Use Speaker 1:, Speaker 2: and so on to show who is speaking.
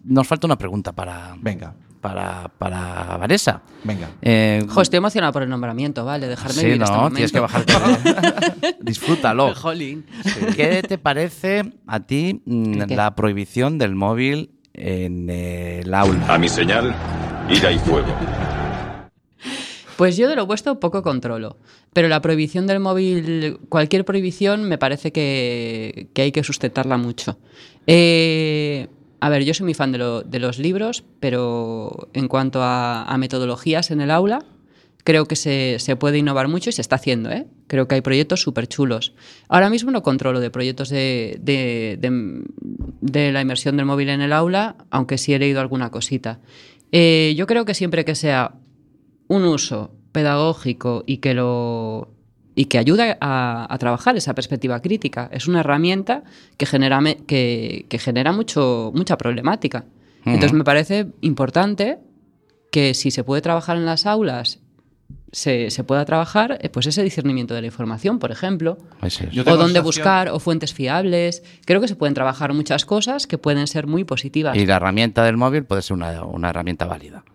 Speaker 1: nos falta una pregunta para Vanessa.
Speaker 2: Venga.
Speaker 3: Estoy emocionada por el nombramiento, ¿vale? Dejarme vivir este momento.
Speaker 1: Tienes que bajarte. Disfrútalo.
Speaker 3: Jolín.
Speaker 1: ¿Qué te parece a ti la prohibición del móvil en el aula?
Speaker 4: A mi señal, ira y fuego.
Speaker 3: Pues yo de lo opuesto poco controlo, pero la prohibición del móvil, cualquier prohibición me parece que hay que sustentarla mucho. A ver, yo soy muy fan de los libros, pero en cuanto a metodologías en el aula, creo que se puede innovar mucho y se está haciendo, ¿eh? Creo que hay proyectos súper chulos. Ahora mismo no controlo de proyectos de la inmersión del móvil en el aula, aunque sí he leído alguna cosita. Yo creo que siempre que sea un uso pedagógico y que ayude a trabajar esa perspectiva crítica. Es una herramienta que genera mucha problemática. Entonces me parece importante que si se puede trabajar en las aulas, se pueda trabajar pues ese discernimiento de la información, por ejemplo, o dónde buscar, o fuentes fiables. Creo que se pueden trabajar muchas cosas que pueden ser muy positivas.
Speaker 1: Y la herramienta del móvil puede ser una herramienta válida.